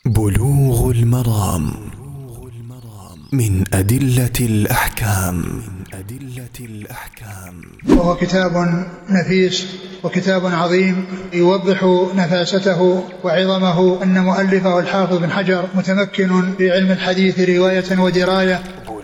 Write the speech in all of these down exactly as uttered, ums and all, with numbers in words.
بلوغ المرام من أدلة الأحكام. وهو كتاب نفيس وكتاب عظيم يوضح نفاسته وعظمه. أن مؤلفه الحافظ بن حجر متمكن في علم الحديث رواية ودراية.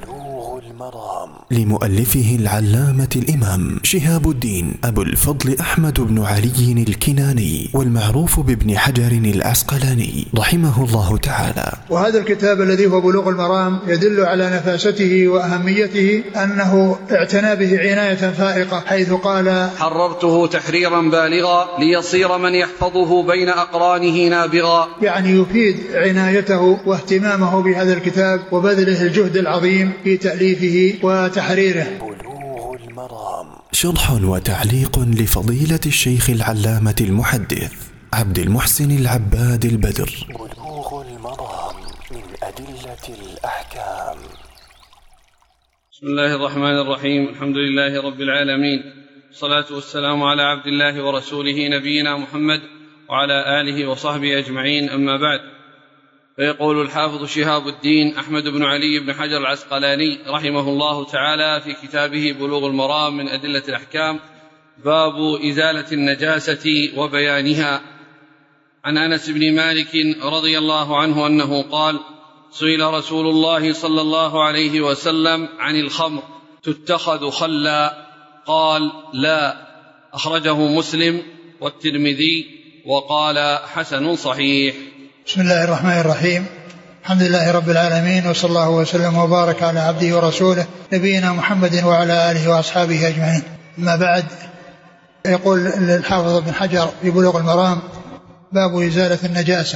لمؤلفه العلامة الإمام شهاب الدين أبو الفضل أحمد بن علي الكناني، والمعروف بابن حجر العسقلاني رحمه الله تعالى. وهذا الكتاب الذي هو بلوغ المرام يدل على نفاسته وأهميته، أنه اعتنى به عناية فائقة، حيث قال: حررته تحريرا بالغا ليصير من يحفظه بين أقرانه نابغا. يعني يفيد عنايته واهتمامه بهذا الكتاب وبذله الجهد العظيم في تأليفه وتحريره. بلوغ المرام شرح وتعليق لفضيلة الشيخ العلامة المحدث عبد المحسن العباد البدر. بلوغ المرام من أدلة الأحكام. بسم الله الرحمن الرحيم. الحمد لله رب العالمين، والصلاة والسلام على عبد الله ورسوله نبينا محمد وعلى آله وصحبه أجمعين، أما بعد. فيقول الحافظ شهاب الدين أحمد بن علي بن حجر العسقلاني رحمه الله تعالى في كتابه بلوغ المرام من أدلة الأحكام: باب إزالة النجاسة وبيانها. عن أنس بن مالك رضي الله عنه أنه قال: سئل رسول الله صلى الله عليه وسلم عن الخمر: تتخذ خلا؟ قال: لا. أخرجه مسلم والترمذي وقال: حسن صحيح. بسم الله الرحمن الرحيم. الحمد لله رب العالمين، وصلى الله وسلم وبارك على عبده ورسوله نبينا محمد وعلى آله وأصحابه أجمعين. أما بعد، يقول الحافظ بن حجر في بلوغ المرام: باب إزالة النجاسة.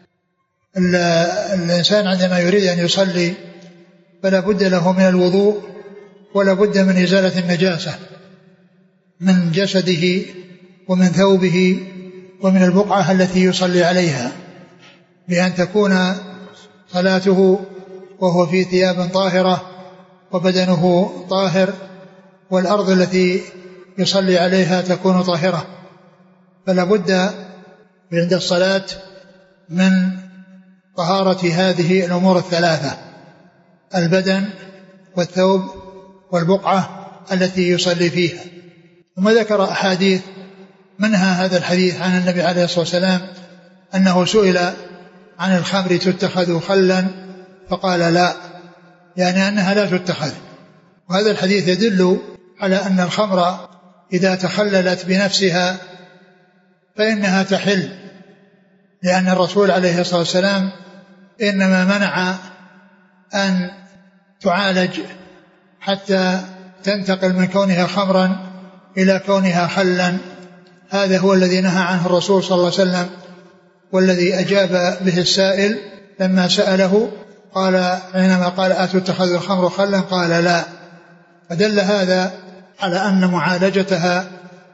الإنسان عندما يريد أن يصلي فلا بد له من الوضوء، ولا بد من إزالة النجاسة من جسده ومن ثوبه ومن البقعة التي يصلي عليها، بأن تكون صلاته وهو في ثياب طاهرة وبدنه طاهر، والأرض التي يصلي عليها تكون طاهرة. فلا بد عند الصلاة من طهارة هذه الأمور الثلاثة: البدن والثوب والبقعة التي يصلي فيها. ثم ذكر أحاديث، منها هذا الحديث عن النبي عليه الصلاة والسلام أنه سئل عن الخمر: تتخذ خلا؟ فقال: لا، يعني أنها لا تتخذ. وهذا الحديث يدل على أن الخمر إذا تخللت بنفسها فإنها تحل، لأن الرسول عليه الصلاة والسلام إنما منع أن تعالج حتى تنتقل من كونها خمرا إلى كونها خلا. هذا هو الذي نهى عنه الرسول صلى الله عليه وسلم، والذي أجاب به السائل لما سأله، قال حينما قال: أتتخذ الخمر خلا؟ قال: لا. فدل هذا على أن معالجتها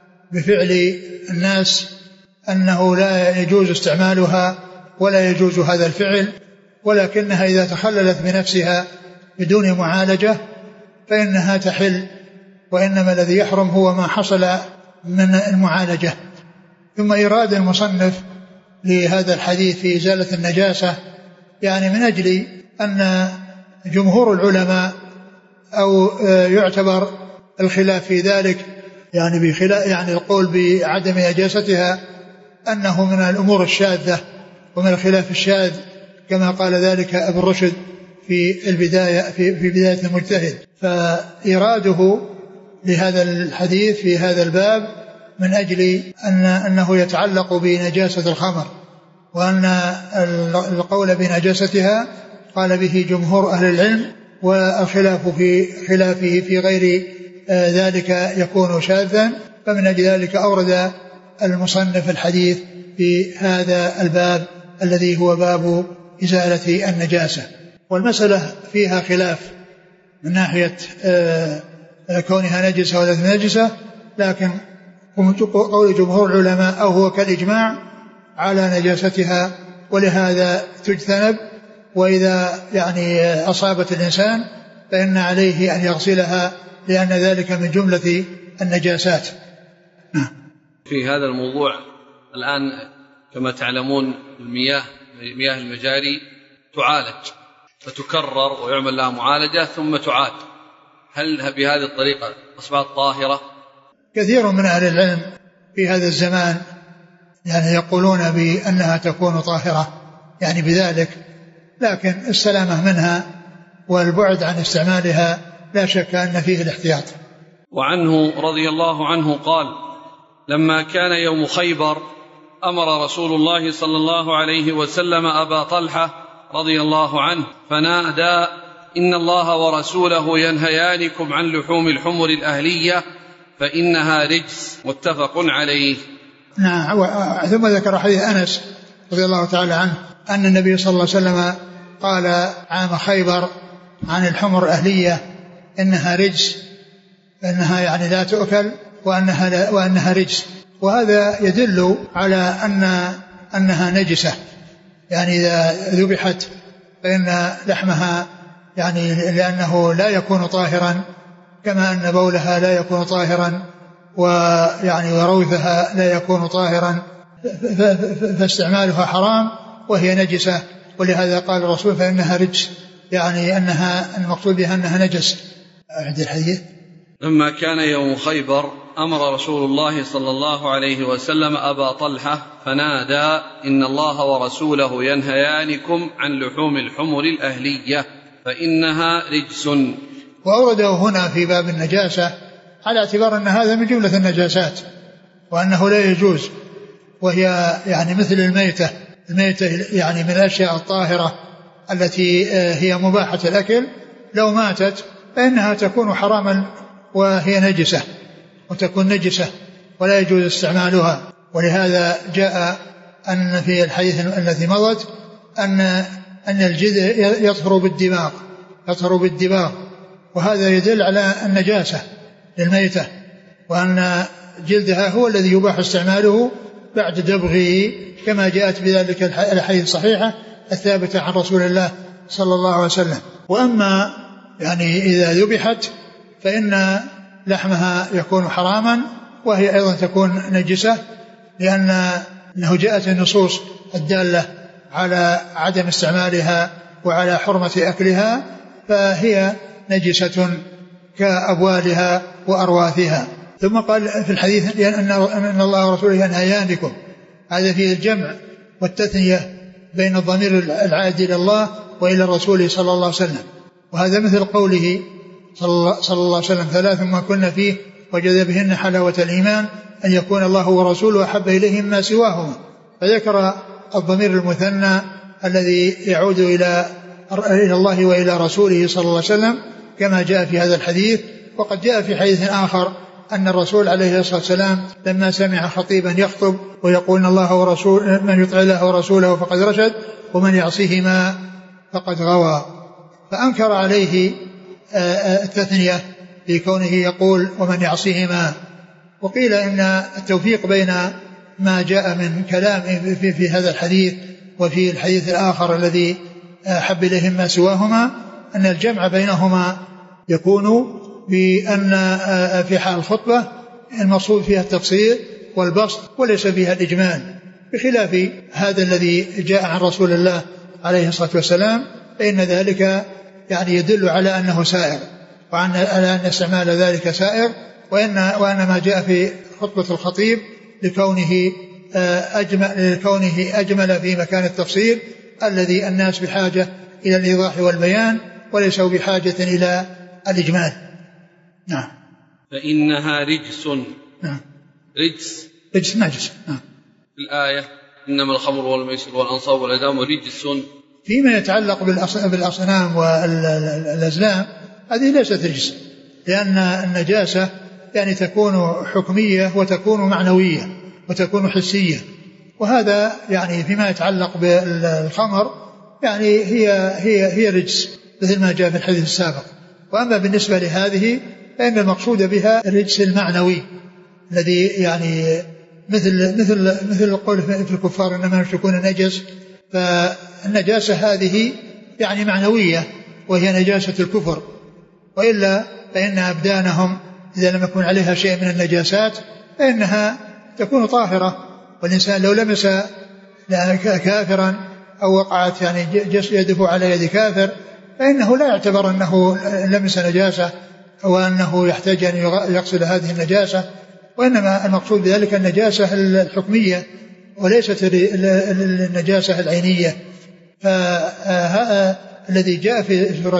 بفعل الناس أنه لا يجوز استعمالها ولا يجوز هذا الفعل، ولكنها إذا تخللت بنفسها بدون معالجة فإنها تحل، وإنما الذي يحرم هو ما حصل من المعالجة. ثم إيراد المصنف لهذا الحديث في إزالة النجاسة يعني من أجل أن جمهور العلماء أو يعتبر الخلاف في ذلك، يعني بخلاف يعني القول بعدم نجاستها أنه من الأمور الشاذة ومن الخلاف الشاذ، كما قال ذلك ابن رشد في البداية في, في بداية المجتهد. فإراده لهذا الحديث في هذا الباب من أجل أن أنه يتعلق بنجاسة الخمر، وأن القول بنجاستها قال به جمهور أهل العلم، والخلاف في خلافه في غير ذلك يكون شاذا. فمن أجل ذلك أورد المصنف الحديث في هذا الباب الذي هو باب إزالة النجاسة. والمسألة فيها خلاف من ناحية كونها نجسة ولا نجسة، لكن قول جمهور العلماء أو هو كالإجماع على نجاستها، ولهذا تجتنب. وإذا يعني أصابت الإنسان فإن عليه أن يغسلها، لأن ذلك من جملة النجاسات. في هذا الموضوع الآن كما تعلمون المياه مياه المجاري تعالج فتكرر ويعمل لها معالجة ثم تعاد، هل بهذه الطريقة أصبحت طاهرة؟ كثير من أهل العلم في هذا الزمان يعني يقولون بأنها تكون طاهرة يعني بذلك، لكن السلامة منها والبعد عن استعمالها لا شك أن فيه الاحتياط. وعنه رضي الله عنه قال: لما كان يوم خيبر أمر رسول الله صلى الله عليه وسلم أبا طلحة رضي الله عنه فنادى: إن الله ورسوله ينهيانكم عن لحوم الحمر الأهلية فإنها رجس، متفق عليه. نعم. ثم ذكر حديث أنس رضي الله تعالى عنه أن النبي صلى الله عليه وسلم قال عام خيبر عن الحمر الأهلية إنها رجس، إنها يعني لا تؤكل وأنها, لا وأنها رجس، وهذا يدل على أن أنها نجسة، يعني إذا ذبحت فإن لحمها يعني لأنه لا يكون طاهرا كما أن بولها لا يكون طاهرا ويعني وروثها لا يكون طاهرا، فاستعمالها حرام وهي نجسة، ولهذا قال الرسول فإنها رجس، يعني أنها المقصود بها أنها نجس. عند الحديث لما كان يوم خيبر أمر رسول الله صلى الله عليه وسلم أبا طلحة فنادى: إن الله ورسوله ينهيانكم عن لحوم الحمر الأهلية فإنها رجس. وأورده هنا في باب النجاسة على اعتبار أن هذا من جملة النجاسات وأنه لا يجوز، وهي يعني مثل الميتة، الميتة يعني من الأشياء الطاهرة التي هي مباحة الأكل، لو ماتت فإنها تكون حراما وهي نجسة وتكون نجسة ولا يجوز استعمالها. ولهذا جاء أن في الحديث الذي مضت أن أن الجلد يطهر بالدماغ يطهر بالدماغ وهذا يدل على النجاسة للميتة، وأن جلدها هو الذي يباح استعماله بعد دبغه كما جاءت بذلك الحديث الصحيحة الثابتة عن رسول الله صلى الله عليه وسلم. وأما يعني إذا ذبحت فإن لحمها يكون حراما وهي أيضا تكون نجسة، لأنه جاءت النصوص الدالة على عدم استعمالها وعلى حرمة أكلها، فهي نجسة كأبوالها وأرواثها. ثم قال في الحديث أن الله ورسوله ينهيانكم، هذا فيه الجمع والتثنية بين الضمير العائد إلى الله وإلى الرسول صلى الله عليه وسلم، وهذا مثل قوله صلى الله عليه وسلم: ثلاث ما كنا فيه وجد بهن حلاوة الإيمان أن يكون الله ورسوله أحب إليه مما سواهما، فذكر الضمير المثنى الذي يعود إلى إلى الله وإلى رسوله صلى الله عليه وسلم كما جاء في هذا الحديث. وقد جاء في حديث آخر أن الرسول عليه الصلاة والسلام لما سمع خطيبا يخطب ويقول الله ورسول من يطع الله ورسوله فقد رشد ومن يعصيهما فقد غوى، فأنكر عليه التثنية في كونه يقول ومن يعصيهما. وقيل إن التوفيق بين ما جاء من كلام في, في هذا الحديث وفي الحديث الآخر الذي حب إليهم ما سواهما أن الجمع بينهما يكون بأن في حال الخطبة المقصود فيها التفصيل والبسط وليس فيها الإجمال، بخلاف هذا الذي جاء عن رسول الله عليه الصلاة والسلام، فإن ذلك يعني يدل على أنه سائر وعلى أن استعمال ذلك سائر، وإن, وأن ما جاء في خطبة الخطيب لكونه أجمل, لكونه أجمل في مكان التفصيل الذي الناس بحاجة إلى الإيضاح والبيان وليسوا بحاجة إلى الإجمال. نعم. فإنها رجس. نعم. رجس رجس نجس. نعم. في الآية إنما الخمر والميسر والأنصاب والأزلام رجس. فيما يتعلق بالأصنام والأزلام هذه ليست رجس، لأن النجاسة يعني تكون حكمية وتكون معنوية وتكون حسية، وهذا يعني فيما يتعلق بالخمر يعني هي هي هي رجس مثل ما جاء في الحديث السابق. وأما بالنسبة لهذه فإن المقصود بها الرجس المعنوي الذي يعني مثل مثل مثل القول في الكفار إنما يشركون نجس، فالنجاسة هذه يعني معنوية وهي نجاسة الكفر، وإلا فإن أبدانهم إذا لم يكن عليها شيء من النجاسات فإنها تكون طاهرة، والإنسان لو لمس كافرا أو وقعت يعني يده على يد كافر فإنه لا يعتبر أنه لمس نجاسة وأنه يحتاج أن يغسل هذه النجاسة، وإنما المقصود بذلك النجاسة الحكمية وليست النجاسة العينية. فالذي جاء في سورة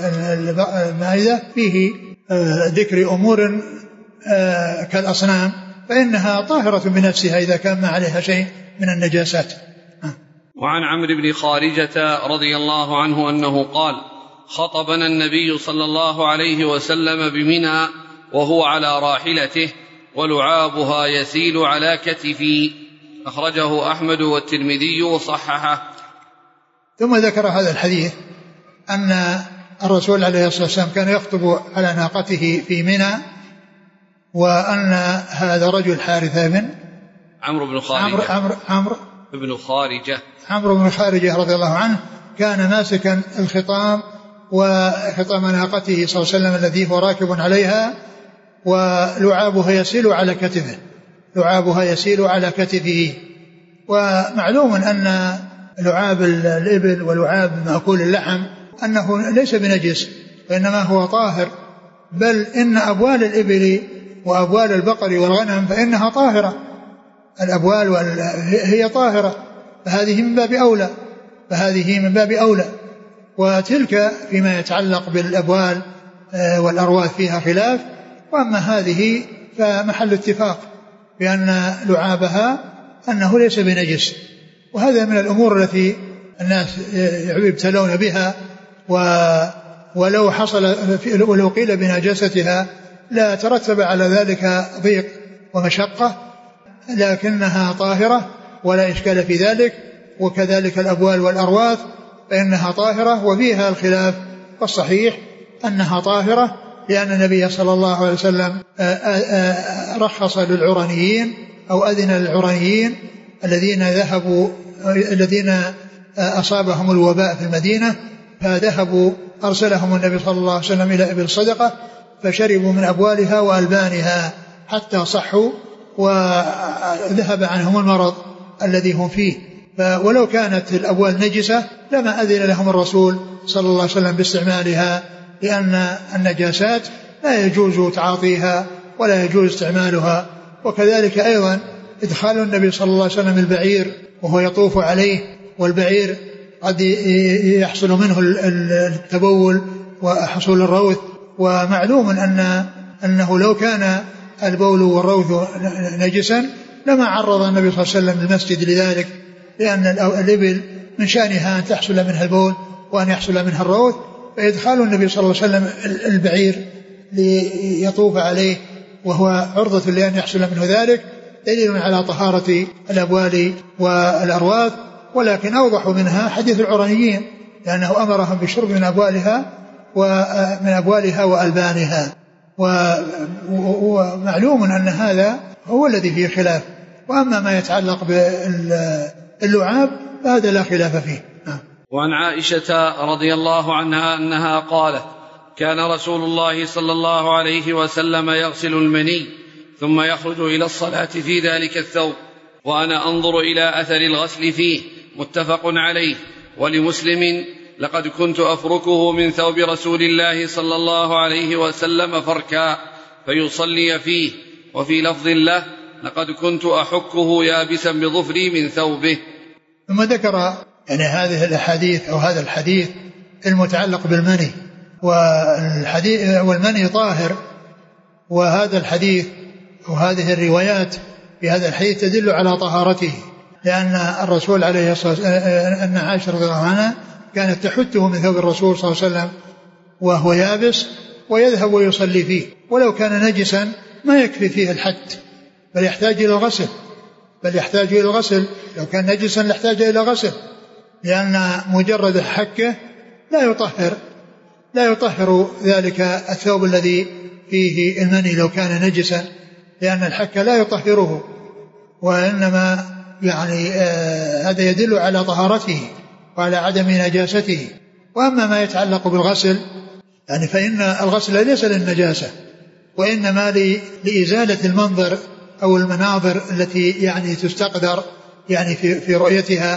المائدة فيه ذكر أمور كالأصنام فإنها طاهرة بنفسها إذا كان ما عليها شيء من النجاسات. وعن عمرو بن خارجة رضي الله عنه أنه قال: خطبنا النبي صلى الله عليه وسلم بمنى وهو على راحلته ولعابها يسيل على كتفي. أخرجه أحمد والترمذي وصححه. ثم ذكر هذا الحديث أن الرسول عليه الصلاة والسلام كان يخطب على ناقته في منى، وأن هذا رجل حارثة بن عمرو بن خارجة عمرو عمرو عمرو بن خارجة عمرو بن خارجة رضي الله عنه كان ماسكا الخطام وخطام ناقته صلى الله عليه وسلم الذي هو راكب عليها، ولعابها يسيل على كتفه لعابها يسيل على كتفه. ومعلوم أن لعاب الإبل ولعاب مأكول اللحم أنه ليس بنجس وإنما هو طاهر، بل إن أبوال الإبل وأبوال البقر والغنم فإنها طاهرة، الأبوال هي طاهرة، فهذه من باب أولى فهذه من باب أولى وتلك فيما يتعلق بالأبوال والأرواث فيها خلاف، وأما هذه فمحل اتفاق بأن لعابها أنه ليس بنجس. وهذا من الأمور التي الناس يبتلون بها، ولو حصل ولو قيل بنجاستها لا ترتب على ذلك ضيق ومشقة، لكنها طاهرة ولا إشكال في ذلك. وكذلك الأبوال والأرواث فإنها طاهرة وفيها الخلاف، والصحيح أنها طاهرة، لأن النبي صلى الله عليه وسلم رخص للعرانيين أو أذن للعرانيين الذين ذهبوا الذين أصابهم الوباء في المدينة فذهبوا أرسلهم النبي صلى الله عليه وسلم إلى إبل صدقة فشربوا من أبوالها وألبانها حتى صحوا وذهب عنهم المرض الذي هم فيه. ولو كانت الأبوال نجسة لما أذن لهم الرسول صلى الله عليه وسلم باستعمالها، لأن النجاسات لا يجوز تعاطيها ولا يجوز استعمالها. وكذلك أيضا إدخال النبي صلى الله عليه وسلم البعير وهو يطوف عليه، والبعير قد يحصل منه التبول وحصول الروث، ومعلوم أن أنه لو كان البول والروث نجسا لما عرض النبي صلى الله عليه وسلم المسجد لذلك، لأن الإبل من شأنها أن تحصل منها البول وأن يحصل منها الروث، فإدخال النبي صلى الله عليه وسلم البعير ليطوف عليه وهو عرضة لأن يحصل منه ذلك دليل على طهارة الأبوال والأرواث. ولكن أوضح منها حديث العرانيين، لأنه أمرهم بالشرب من أبوالها ومن أبوالها وألبانها، ومعلوم أن هذا هو الذي فيه خلاف. وأما ما يتعلق باللعاب فهذا لا خلاف فيه. وعن عائشة رضي الله عنها أنها قالت: كان رسول الله صلى الله عليه وسلم يغسل المني ثم يخرج إلى الصلاة في ذلك الثوب وأنا أنظر إلى أثر الغسل فيه. متفق عليه. ولمسلم: لقد كنت أفركه من ثوب رسول الله صلى الله عليه وسلم فركا فيصلي فيه. وفي لفظ له: لقد كنت أحكه يابسا بظفري من ثوبه. ثم ذكر يعني هذه الأحاديث أو هذا الحديث المتعلق بالمني، والحديث والمني طاهر، وهذا الحديث وهذه الروايات في هذا الحديث تدل على طهارته، لأن الرسول عليه الصلاة والسلام أن عائشة رضي الله عنها كانت تحته من ثوب الرسول صلى الله عليه وسلم وهو يابس ويذهب ويصلي فيه، ولو كان نجسا ما يكفي فيه الحت بل يحتاج إلى الغسل بل يحتاج إلى الغسل لو كان نجسا لاحتاج إلى غسل، لأن مجرد حكه لا يطهر لا يطهر ذلك الثوب الذي فيه المني لو كان نجسا، لأن الحك لا يطهره، وإنما يعني آه هذا يدل على طهارته وعلى عدم نجاسته. وأما ما يتعلق بالغسل يعني فإن الغسل ليس للنجاسة، وإنما لإزالة المنظر أو المناظر التي يعني تستقدر يعني في, في رؤيتها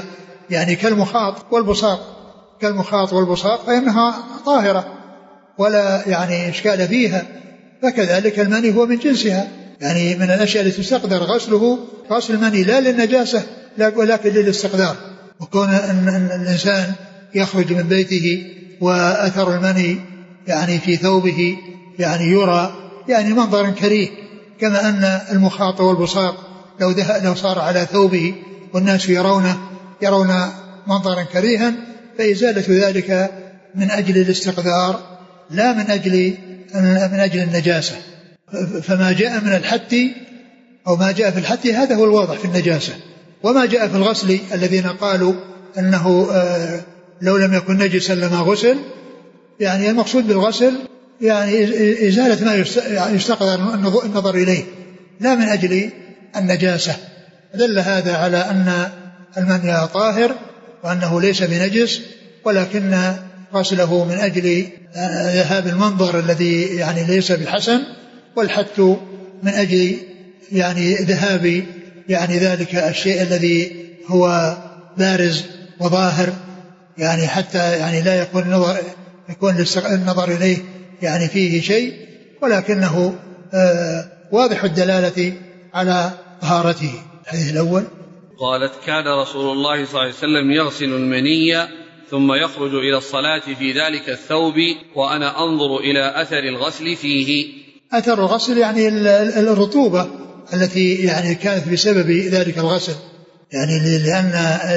يعني كالمخاط والبصاق كالمخاط والبصاق فإنها طاهرة ولا يعني إشكال فيها، فكذلك المني هو من جنسها، يعني من الأشياء التي تستقدر غسله غسل المني لا للنجاسة ولكن للاستقدار. وكون أن الإنسان يخرج من بيته وأثر المني يعني في ثوبه يعني يرى يعني منظر كريه، كما أن المخاط والبصاق لو, لو صار على ثوبه والناس يرونه يرون منظرا كريها، فإزالة ذلك من أجل الاستقدار لا من أجل من أجل النجاسة. فما جاء من الحت أو ما جاء في الحت هذا هو الواضح في النجاسة، وما جاء في الغسل الذين قالوا أنه لو لم يكن نجسا لما غسل، يعني المقصود بالغسل يعني إزالة ما يستقدر النظر إليه لا من أجل النجاسة. دل هذا على أن المني طاهر وأنه ليس بنجس، ولكن غسله من أجل ذهاب المنظر الذي يعني ليس بحسن، والحت من أجل يعني ذهاب يعني ذلك الشيء الذي هو بارز وظاهر، يعني حتى يعني لا يكون النظر يكون النظر إليه يعني فيه شيء، ولكنه آه واضح الدلالة على طهارته. الحديث الأول قالت كان رسول الله صلى الله عليه وسلم يغسل المني ثم يخرج إلى الصلاة في ذلك الثوب وأنا أنظر إلى أثر الغسل فيه. أثر الغسل يعني الرطوبة التي يعني كانت بسبب ذلك الغسل، يعني لأن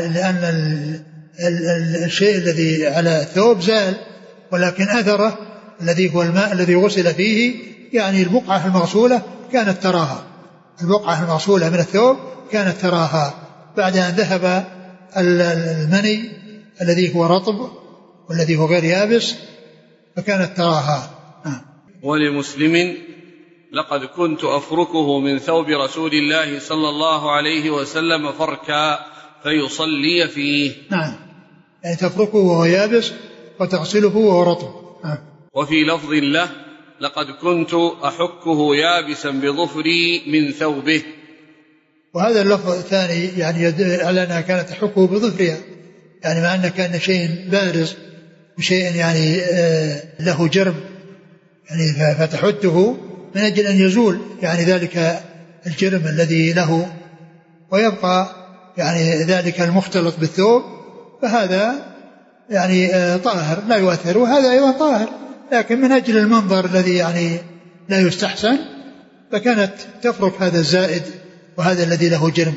لأن الشيء الذي على الثوب زال، ولكن أثره الذي هو الماء الذي غسل فيه يعني البقعة المغسولة كانت تراها، البقعة المغسولة من الثوب كانت تراها بعد أن ذهب المني الذي هو رطب والذي هو غير يابس فكانت تراها. ولمسلم لقد كنت أفركه من ثوب رسول الله صلى الله عليه وسلم فركا فيصلي فيه. نعم، يعني تفركه وهو يابس وتغسله وهو رطب. نعم. وفي لفظ له لقد كنت أحكه يابسا بظفري من ثوبه. وهذا اللفظ الثاني يعني يدل على أنها كانت تحكه بظفرها، يعني مع أنه كان شيء بارز وشيء يعني له جرم، يعني فتحته من أجل أن يزول يعني ذلك الجرم الذي له ويبقى يعني ذلك المختلط بالثوب، فهذا يعني طاهر لا يؤثر، وهذا أيضا طاهر، لكن من أجل المنظر الذي يعني لا يستحسن فكانت تفرك هذا الزائد وهذا الذي له جرم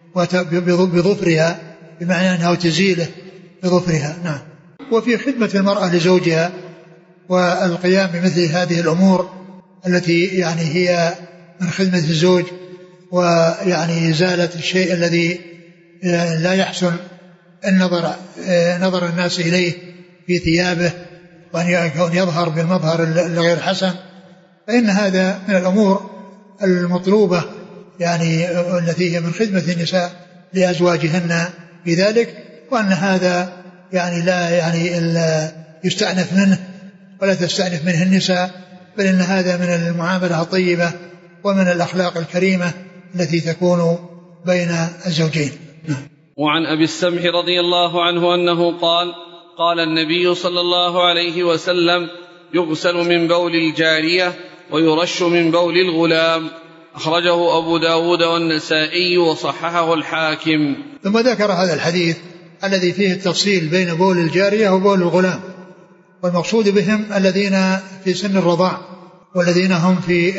بظفرها، بمعنى أنها تزيله بظفرها. نعم. وفي خدمة المرأة لزوجها والقيام بمثل هذه الأمور التي يعني هي من خدمة الزوج ويعني إزالة الشيء الذي لا يحسن النظر نظر الناس إليه في ثيابه وأن يظهر بالمظهر الغير حسن، فإن هذا من الأمور المطلوبة يعني التي هي من خدمة النساء لأزواجهن في ذلك، وأن هذا يعني لا يعني إلا يستأنف منه ولا تستأنف منه النساء، بل إن هذا من المعاملة الطيبة ومن الأخلاق الكريمة التي تكون بين الزوجين. وعن أبي السمح رضي الله عنه أنه قال قال النبي صلى الله عليه وسلم يغسل من بول الجارية ويرش من بول الغلام. أخرجه أبو داود والنسائي وصححه الحاكم. ثم ذكر هذا الحديث الذي فيه التفصيل بين بول الجارية وبول الغلام، والمقصود بهم الذين في سن الرضاع والذين هم في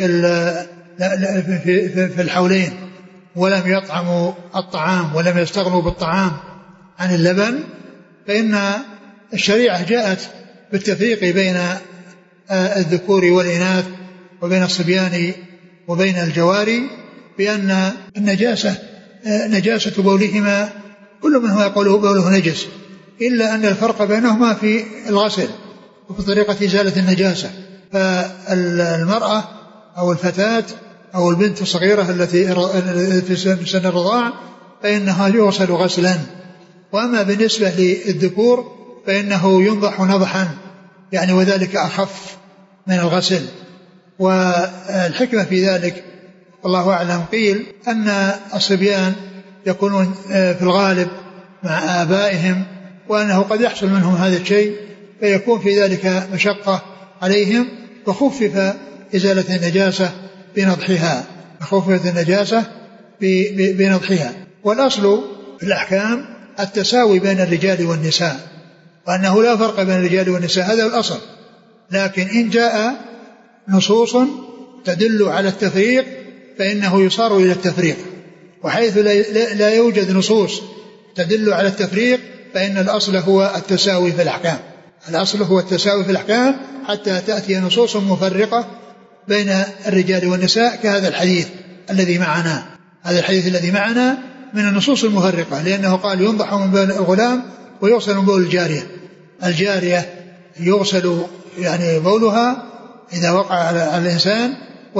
في الحولين ولم يطعموا الطعام ولم يستغنوا بالطعام عن اللبن، فإن الشريعة جاءت بالتفريق بين الذكور والإناث وبين الصبيان وبين الجواري، بأن النجاسة نجاسة بولهما كل منه يقوله بوله نجس، إلا أن الفرق بينهما في الغسل وفي طريقة إزالة النجاسة. فالمرأة أو الفتاة أو البنت الصغيرة التي في سن الرضاع فإنها يغسل غسلا، وأما بالنسبة للذكور فإنه ينضح نضحا يعني وذلك أخف من الغسل. والحكمة في ذلك والله أعلم قيل أن الصبيان يكونون في الغالب مع آبائهم، وأنه قد يحصل منهم هذا الشيء فيكون في ذلك مشقة عليهم، وخفف إزالة النجاسة بنضحها خففت النجاسة بنضحها. والأصل في الأحكام التساوي بين الرجال والنساء، وأنه لا فرق بين الرجال والنساء، هذا الأصل. لكن إن جاء نصوص تدل على التفريق فإنه يصار إلى التفريق، وحيث لا يوجد نصوص تدل على التفريق فإن الأصل هو التساوي في الأحكام. الأصل هو التساوي في الأحكام حتى تأتي نصوص مفرقة بين الرجال والنساء كهذا الحديث الذي معنا. هذا الحديث الذي معنا من النصوص المفرقة، لأنه قال ينضح من بول الغلام ويغسل من بول الجارية. الجارية يغسل يعني بولها إذا وقع على الإنسان،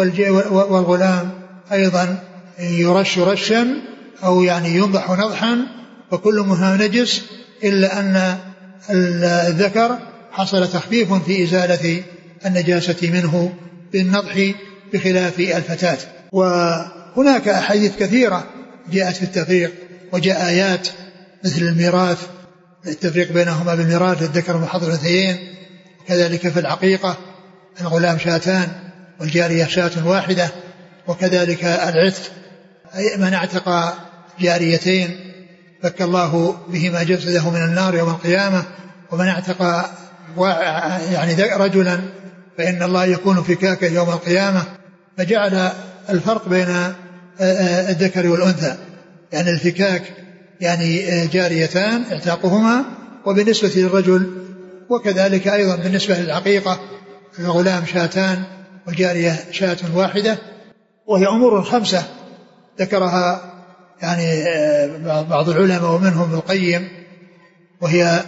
والغلام أيضا يرش رشا أو يعني ينضح نضحا، وكل منها نجس، إلا أن الذكر حصل تخفيف في إزالة النجاسة منه بالنضح بخلاف الفتاة. وهناك أحاديث كثيرة جاءت في التفريق، وجاء آيات مثل الميراث، التفريق بينهما بالميراث للذكر وحظ الأنثيين، وكذلك في العقيقة الغلام شاتان والجارية شاة واحدة، وكذلك العتق من اعتق جاريتين فك الله بهما جسده من النار يوم القيامة، ومن اعتق يعني رجلا فإن الله يكون فكاكا يوم القيامة. فجعل الفرق بين الذكر والأنثى، يعني الفكاك يعني جاريتان اعتاقهما، وبالنسبة للرجل وكذلك أيضا بالنسبة للعقيقة الغلام شاتان والجارية شاة واحدة. وهي أمور خمسة ذكرها يعني بعض العلماء ومنهم ابن القيم، وهي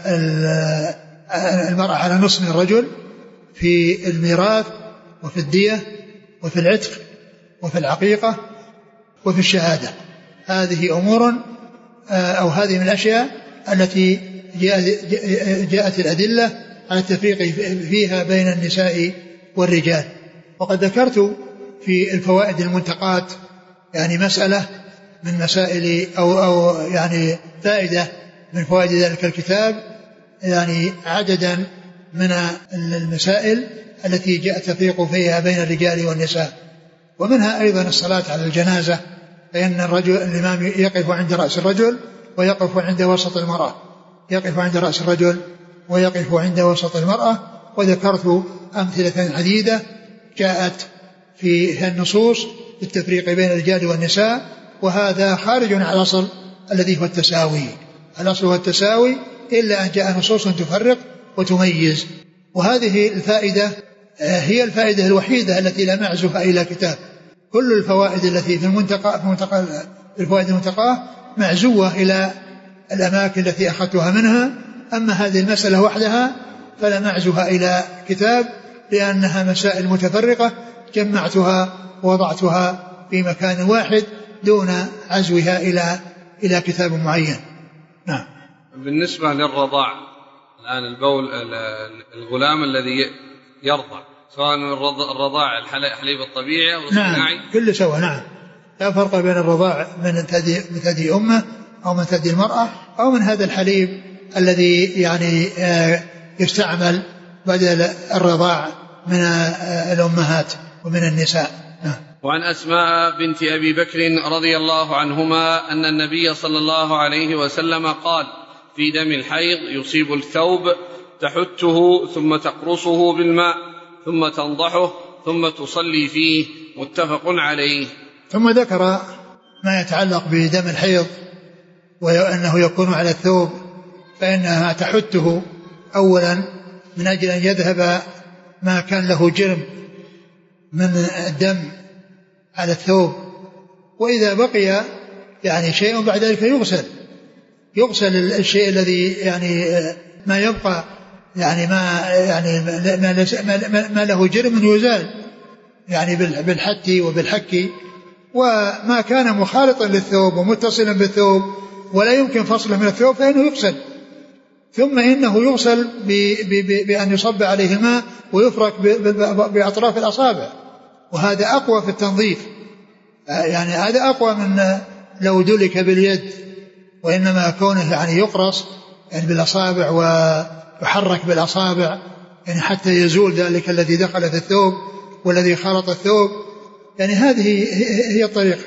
المرأة على نصف من الرجل في الميراث وفي الدية وفي العتق وفي العقيقة وفي الشهادة. هذه أمور أو هذه من الأشياء التي جاءت الأدلة على التفريق فيها بين النساء والرجال. وقد ذكرت في الفوائد المنتقات يعني مسألة من مسائل أو, أو يعني فائدة من فوائد ذلك الكتاب، يعني عددا من المسائل التي جاء التفريق فيها بين الرجال والنساء. ومنها أيضا الصلاة على الجنازة، فإن الرجل الإمام يقف عند رأس الرجل ويقف عند وسط المرأة، يقف عند رأس الرجل ويقف عند وسط المرأة. وذكرت أمثلة عديدة جاءت في النصوص بالتفريق بين الرجال والنساء، وهذا خارج عن الأصل الذي هو التساوي. الأصل هو التساوي إلا أن جاء نصوص تفرق وتميز. وهذه الفائدة هي الفائدة الوحيدة التي لا معزوها إلى كتاب. كل الفوائد التي في المنتقى في منتقى الفوائد المنتقى معزوة إلى الأماكن التي أخذتها منها، أما هذه المسألة وحدها فلا معزوها إلى كتاب، لأنها مسائل متفرقة جمعتها ووضعتها في مكان واحد دون عزوها إلى إلى كتاب معين. نعم. بالنسبة للرضاع الآن، البول الغلام الذي يرضع سواء الرضاع الحليب الطبيعي أو الصناعي، نعم كل سوا، نعم لا فرق بين الرضاع من ثدي من ثدي أمه أو من ثدي المرأة أو من هذا الحليب الذي يعني يستعمل بدل الرضاع من الأمهات ومن النساء. نعم. وعن أسماء بنت أبي بكر رضي الله عنهما أن النبي صلى الله عليه وسلم قال في دم الحيض يصيب الثوب تحته ثم تقرصه بالماء ثم تنضحه ثم تصلي فيه، متفق عليه. ثم ذكر ما يتعلق بدم الحيض وأنه يكون على الثوب، فإنها تحته أولا من أجل أن يذهب ما كان له جرم من الدم على الثوب، وإذا بقي يعني شيء بعد ذلك يغسل يغسل الشيء الذي يعني ما يبقى يعني ما يعني ما, ما له جرم يزال يعني بالحت وبالحك، وما كان مخالطا للثوب ومتصلا بالثوب ولا يمكن فصله من الثوب فإنه يغسل. ثم إنه يغسل بأن يصب عليه الماء ويفرك بأطراف الأصابع، وهذا أقوى في التنظيف، يعني هذا أقوى من لو دلك باليد وإنما كونه يعني يقرص يعني بالأصابع ويحرك بالأصابع يعني حتى يزول ذلك الذي دخل في الثوب والذي خلط الثوب، يعني هذه هي الطريقة.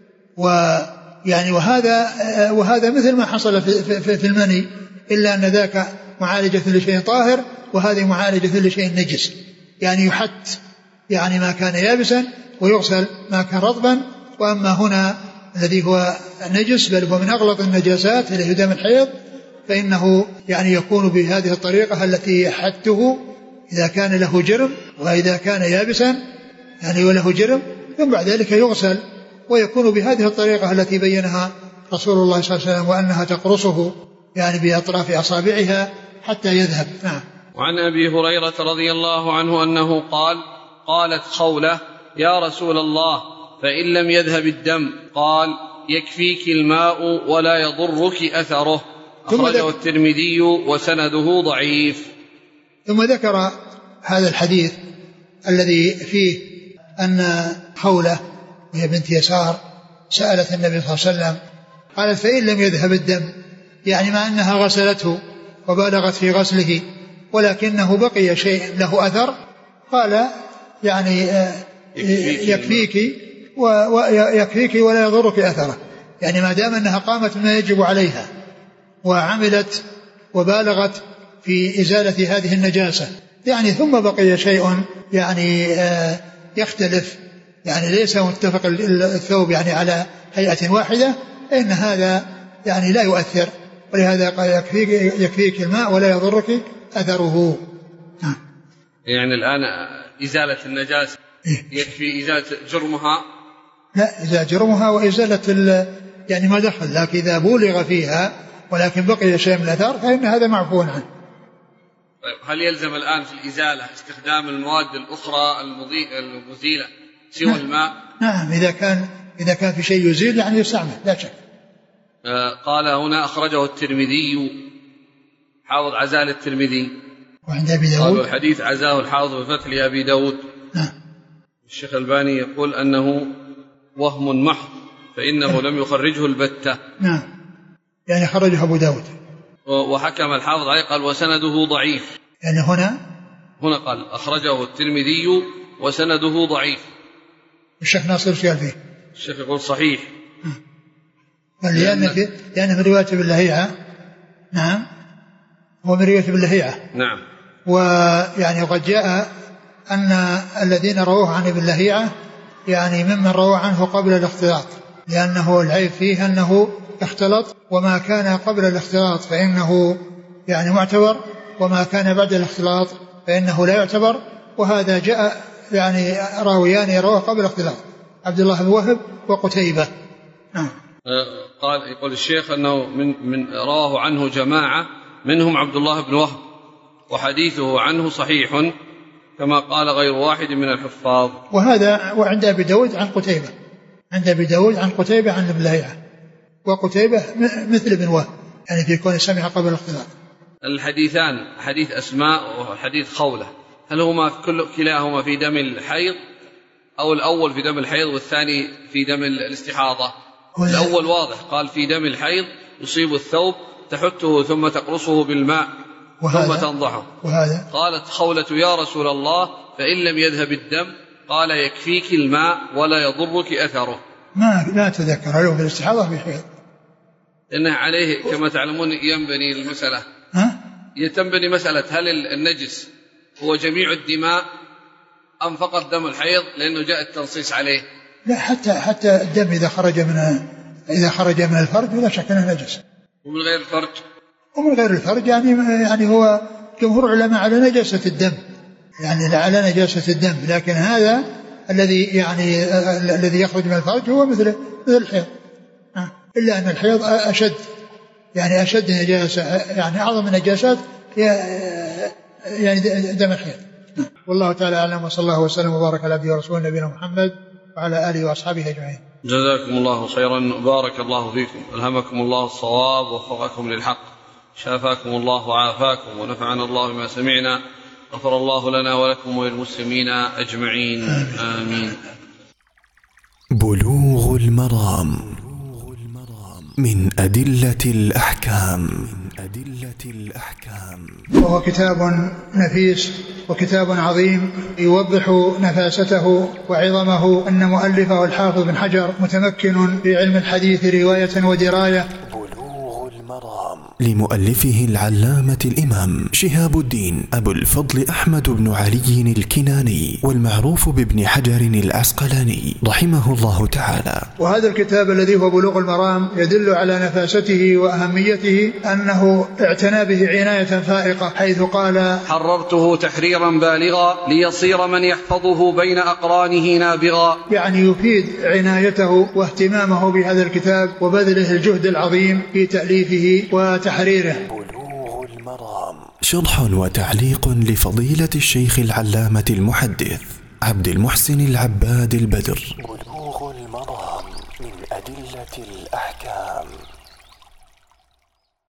ويعني وهذا وهذا مثل ما حصل في, في, في المني، إلا أن ذاك معالجة لشيء طاهر وهذه معالجة لشيء نجس، يعني يحت يعني ما كان يابسا ويغسل ما كان رطبا. وأما هنا الذي هو نجس بل هو من أغلط النجاسات اللي هي دم الحيض، فإنه يعني يكون بهذه الطريقة التي يحته إذا كان له جرم، وإذا كان يابسا يعني وله جرم، ثم بعد ذلك يغسل ويكون بهذه الطريقة التي بينها رسول الله صلى الله عليه وسلم، وأنها تقرصه يعني بأطراف أصابعها حتى يذهب. نعم. وعن أبي هريرة رضي الله عنه أنه قال: قالت خولة: يا رسول الله، فإن لم يذهب الدم؟ قال: يكفيك الماء ولا يضرك أثره. أخرجه الترمذي وسنده ضعيف. ثم ذكر هذا الحديث الذي فيه أن خولة وهي بنت يسار سألت النبي صلى الله عليه وسلم، قالت: فإن لم يذهب الدم، يعني مع أنها غسلته وبالغت في غسله ولكنه بقي شيء له أثر، قال: يعني يكفيك ويكفيك ولا يضرك أثره، يعني ما دام أنها قامت ما يجب عليها وعملت وبالغت في إزالة هذه النجاسة، يعني ثم بقي شيء يعني يختلف، يعني ليس متفق الثوب يعني على هيئة واحدة، فإن هذا يعني لا يؤثر، ولهذا قال: يكفيك, يكفيك الماء ولا يضرك أثره. يعني الآن إزالة النجاسة يكفي إزالة جرمها؟ لا، إزالة جرمها وإزالة يعني ما دخل، لكن إذا بولغ فيها ولكن بقي شيء من الأثر فإن هذا معفو عنه. هل يلزم الآن في الإزالة استخدام المواد الأخرى المزيلة سوى الماء؟ نعم، إذا كان إذا كان في شيء يزيل يعني يستعمل لا شك. آه قال هنا: أخرجه الترمذي. حافظ عزاه الترمذي. وعند أبي داود قال الحديث عزاه الحافظ بفتح لأبي داود. نعم. الشيخ الباني يقول أنه وهم محض، فإنه لم يخرجه البتة. نعم، يعني خرجه أبو داود. وحكم الحافظ عليه قال: وسنده ضعيف. يعني هنا هنا قال: أخرجه الترمذي وسنده ضعيف. الشيخ ناصر شيال فيه. الشيخ يقول صحيح. لأن في لأن من رواية ابن لهيعة. نعم، هو من رواية ابن لهيعة. نعم. ويعني قد جاء أن الذين رووه عن ابن لهيعة يعني ممن روى عنه قبل الاختلاط، لأنه العيب فيه أنه اختلط، وما كان قبل الاختلاط فإنه يعني معتبر، وما كان بعد الاختلاط فإنه لا يعتبر. وهذا جاء يعني راويان رواه قبل الاختلاط، عبد الله بن وهب وقتيبة. نعم. قال يقول الشيخ أنه من من رواه عنه جماعة منهم عبد الله بن وهب، وحديثه عنه صحيح كما قال غير واحد من الحفاظ. وهذا وعند أبي داود عن قتيبة، عند أبي داود عن قتيبة عن ابن لهيعة، وقتيبة مثل ابن وهب يعني في كون سمع قبل الاختلاط. الحديثان حديث أسماء وحديث خولة، هل هما كل كلاهما في دم الحيض، أو الأول في دم الحيض والثاني في دم الاستحاضة؟ الأول واضح، قال في دم الحيض يصيب الثوب تحته ثم تقرصه بالماء ثم تنضحه. وهذا قالت خولة: يا رسول الله، فإن لم يذهب الدم؟ قال: يكفيك الماء ولا يضرك أثره. ما لا تذكر له في الاستحاضة في حيض، إنه عليه كما تعلمون ينبني المسألة. ها؟ يتنبني مسألة هل النجس هو جميع الدماء أم فقط دم الحيض، لأنه جاء التنصيص عليه. لا، حتى حتى الدم إذا خرج من إذا خرج من الفرج ولا شك أنه نجس. ومن غير الفرج ومن غير الفرج يعني يعني هو جمهور العلماء على نجاسة الدم، يعني على نجاسة الدم، لكن هذا الذي يعني الذي يخرج من الفرج هو مثل مثل الحيض، إلا أن الحيض أشد، يعني أشد نجاسة، يعني أعظم النجاسات يعني دم الحيض. والله تعالى أعلم، وصلى الله وسلم وبارك على عبده ورسوله نبينا محمد وعلى آله وأصحابه أجمعين. جزاكم الله خيرا، بارك الله فيكم، ألهمكم الله الصواب ووفقكم للحق، شافاكم الله وعافاكم، ونفعنا الله بما سمعنا، غفر الله لنا ولكم وللمسلمين أجمعين، آمين. بلوغ المرام من أدلة الأحكام من أدلة الأحكام وهو كتاب نفيس وكتاب عظيم يوضح نفاسته وعظمه. أن مؤلفه الحافظ بن حجر متمكن في علم الحديث رواية ودراية. بلوغ المرام لمؤلفه العلامة الإمام شهاب الدين أبو الفضل أحمد بن علي الكناني والمعروف بابن حجر العسقلاني رحمه الله تعالى. وهذا الكتاب الذي هو بلوغ المرام يدل على نفاسته وأهميته، أنه اعتنى به عناية فائقة، حيث قال: حررته تحريرا بالغا ليصير من يحفظه بين أقرانه نابغا. يعني يفيد عنايته واهتمامه بهذا الكتاب وبذله الجهد العظيم في تأليفه وتحريره. بلوغ المرام شرح وتعليق لفضيلة الشيخ العلامة المحدث عبد المحسن العباد البدر.